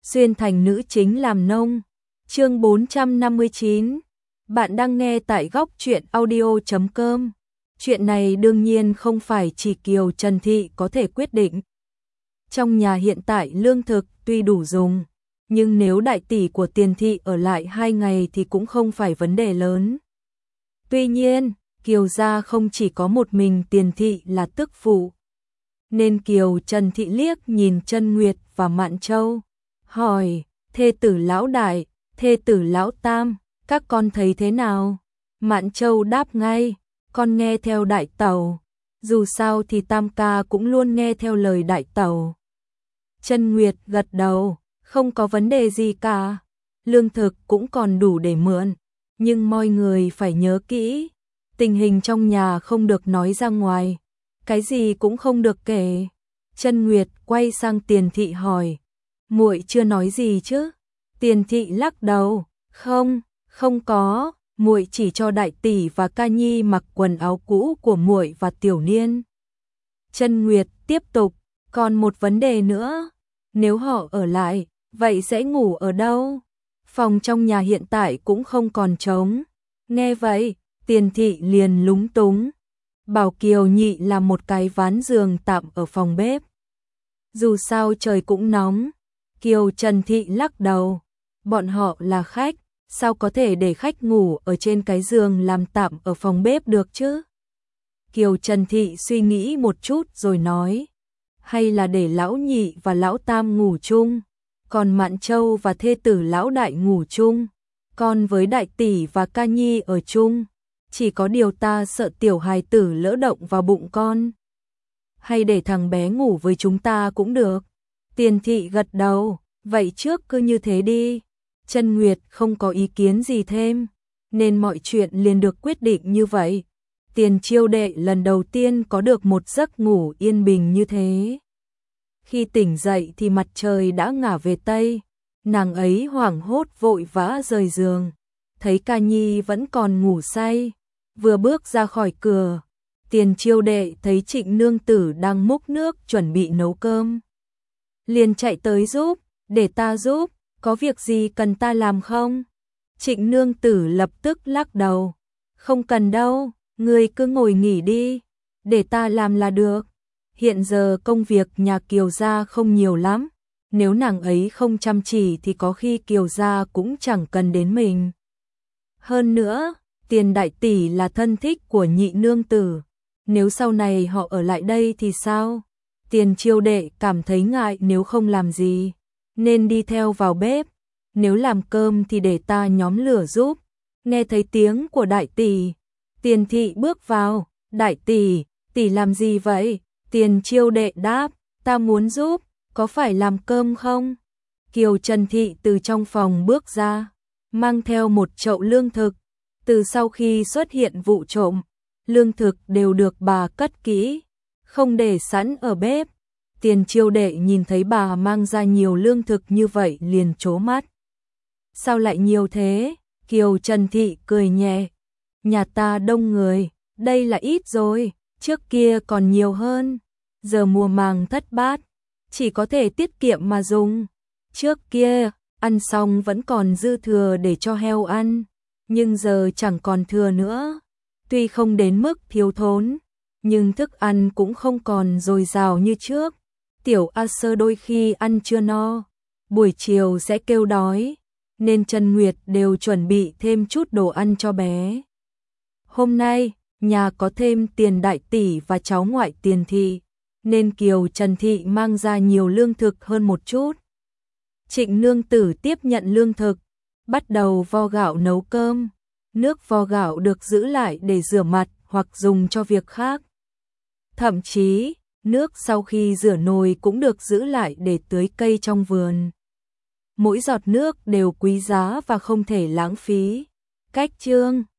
xuyên thành nữ chính làm nông. Chương 459. Bạn đang nghe tại góc truyện audio.com. Chuyện này đương nhiên không phải chỉ Kiều Trần Thị có thể quyết định. Trong nhà hiện tại lương thực tuy đủ dùng, nhưng nếu đại tỷ của Tiền Thị ở lại 2 ngày thì cũng không phải vấn đề lớn. Tuy nhiên, Kiều gia không chỉ có một mình Tiền Thị là tức phụ. Nên Kiều Trần Thị liếc nhìn Trân Nguyệt và Mạn Châu, hỏi, thê tử lão đại, thê tử lão tam, các con thấy thế nào? Mạn Châu đáp ngay, con nghe theo đại tẩu, dù sao thì tam ca cũng luôn nghe theo lời đại tẩu. Trân Nguyệt gật đầu, không có vấn đề gì cả, lương thực cũng còn đủ để mượn, nhưng mọi người phải nhớ kỹ, tình hình trong nhà không được nói ra ngoài, cái gì cũng không được kể. Trân Nguyệt quay sang Tiền Thị hỏi, muội chưa nói gì chứ? Tiền Thị lắc đầu, không có, muội chỉ cho đại tỷ và ca nhi mặc quần áo cũ của muội và tiểu niên. Trân Nguyệt tiếp tục, còn một vấn đề nữa, nếu họ ở lại, vậy sẽ ngủ ở đâu? Phòng trong nhà hiện tại cũng không còn trống. Nghe vậy, Tiền Thị liền lúng túng, bảo Kiều Nhị làm một cái ván giường tạm ở phòng bếp. Dù sao trời cũng nóng. Kiều Trần Thị lắc đầu, bọn họ là khách, sao có thể để khách ngủ ở trên cái giường làm tạm ở phòng bếp được chứ? Kiều Trần Thị suy nghĩ một chút rồi nói, hay là để lão nhị và lão tam ngủ chung, còn Mạn Châu và thê tử lão đại ngủ chung, còn với đại tỷ và ca nhi ở chung. Chỉ có điều ta sợ tiểu hài tử lỡ động vào bụng con. Hay để thằng bé ngủ với chúng ta cũng được. Tiền Thị gật đầu, vậy trước cứ như thế đi. Trân Nguyệt không có ý kiến gì thêm, nên mọi chuyện liền được quyết định như vậy. Tiền Chiêu Đệ lần đầu tiên có được một giấc ngủ yên bình như thế. Khi tỉnh dậy thì mặt trời đã ngả về Tây, nàng ấy hoảng hốt vội vã rời giường, thấy ca nhi vẫn còn ngủ say. Vừa bước ra khỏi cửa, Tiền Chiêu Đệ thấy Trịnh nương tử đang múc nước chuẩn bị nấu cơm. Liền chạy tới giúp, để ta giúp, có việc gì cần ta làm không? Trịnh nương tử lập tức lắc đầu, không cần đâu, ngươi cứ ngồi nghỉ đi, để ta làm là được. Hiện giờ công việc nhà Kiều gia không nhiều lắm, nếu nàng ấy không chăm chỉ thì có khi Kiều gia cũng chẳng cần đến mình. Hơn nữa, Tiền đại tỷ là thân thích của Nhị nương tử, nếu sau này họ ở lại đây thì sao? Tiền Chiêu Đệ cảm thấy ngại nếu không làm gì, nên đi theo vào bếp, nếu làm cơm thì để ta nhóm lửa giúp. Nghe thấy tiếng của đại tỷ, Tiền Thị bước vào, đại tỷ, tỷ làm gì vậy? Tiền Chiêu Đệ đáp, ta muốn giúp, có phải làm cơm không? Kiều Trần Thị từ trong phòng bước ra, mang theo một chậu lương thực. Từ sau khi xuất hiện vụ trộm, lương thực đều được bà cất kỹ, không để sẵn ở bếp. Tiền Chiêu Đệ nhìn thấy bà mang ra nhiều lương thực như vậy liền trố mắt. Sao lại nhiều thế? Kiều Trần Thị cười nhẹ, nhà ta đông người, đây là ít rồi, trước kia còn nhiều hơn. Giờ mùa màng thất bát, chỉ có thể tiết kiệm mà dùng. Trước kia, ăn xong vẫn còn dư thừa để cho heo ăn, nhưng giờ chẳng còn thừa nữa. Tuy không đến mức thiếu thốn, nhưng thức ăn cũng không còn dồi dào như trước. Tiểu A Sơ đôi khi ăn chưa no, buổi chiều sẽ kêu đói, nên Trân Nguyệt đều chuẩn bị thêm chút đồ ăn cho bé. Hôm nay, nhà có thêm Tiền đại tỷ và cháu ngoại Tiền Thị, nên Kiều Trần Thị mang ra nhiều lương thực hơn một chút. Trịnh nương tử tiếp nhận lương thực, bắt đầu vo gạo nấu cơm. Nước vo gạo được giữ lại để rửa mặt hoặc dùng cho việc khác. Thậm chí, nước sau khi rửa nồi cũng được giữ lại để tưới cây trong vườn. Mỗi giọt nước đều quý giá và không thể lãng phí. Cách chương